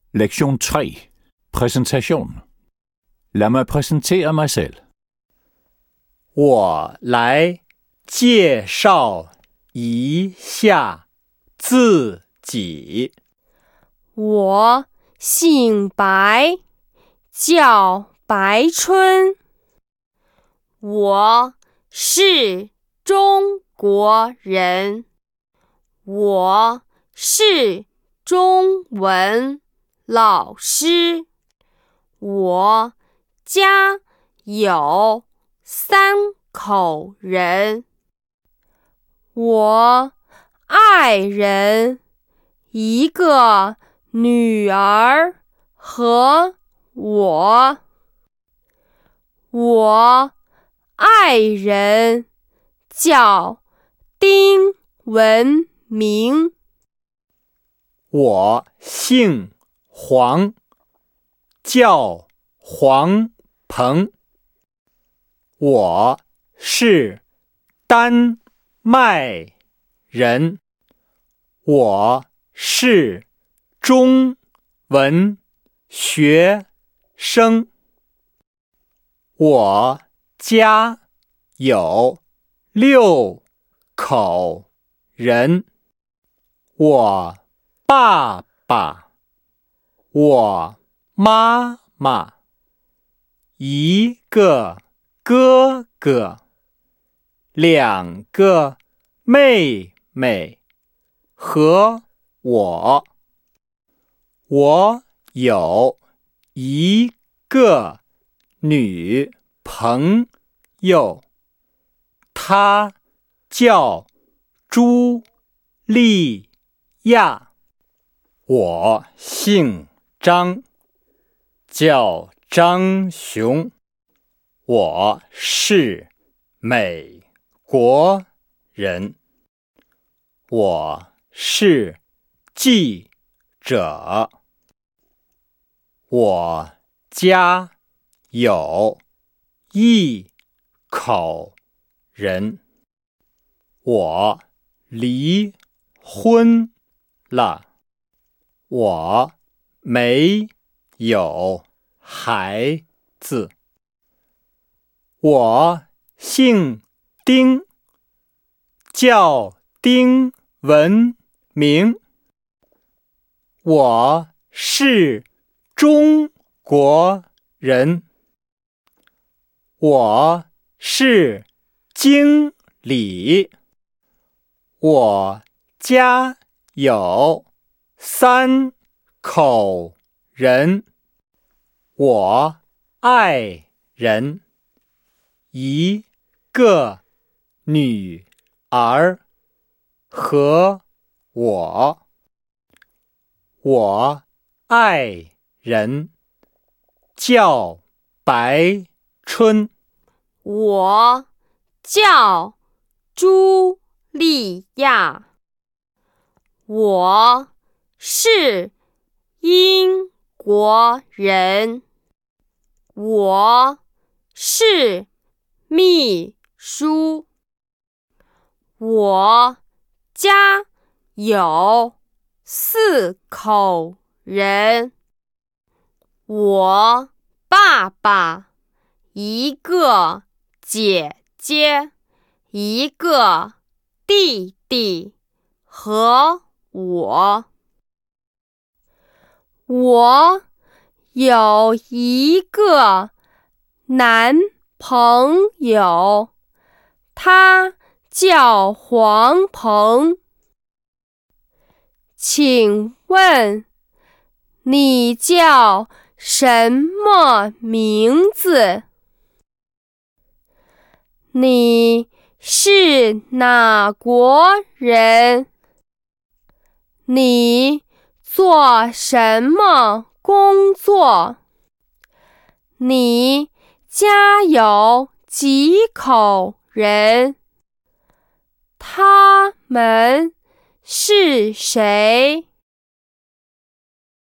Lektion 3. Præsentation. Lad mig præsentere mig selv. 我来介绍一下自己。 我姓白，叫白春。我是中国人，我是中文老师。我家有3口人，我爱人1个女儿和我。我爱人叫丁文明。 我姓黄，叫黄鹏。我是丹麦人，我是中文学生。我家有6口人，我爸爸，我妈妈，1个哥哥，2个妹妹和我。我有1个女朋友，她叫朱莉亚。我姓张，叫张雄。我是美国人，我是记者。我家有1口人，我离婚了，我没有孩子。我姓丁，叫丁文明。我是中国人，我是经理。我家有3口人，我爱人1个女儿和我。我爱人叫白春。 我叫朱莉亚，我是英国人，我是秘书。我家有4口人，我爸爸1个姐姐1个弟弟和我。我有1个男朋友，他叫黄鹏。请问你叫什么名字？你是哪国人？你做什么工作？你家有几口人？他们是谁？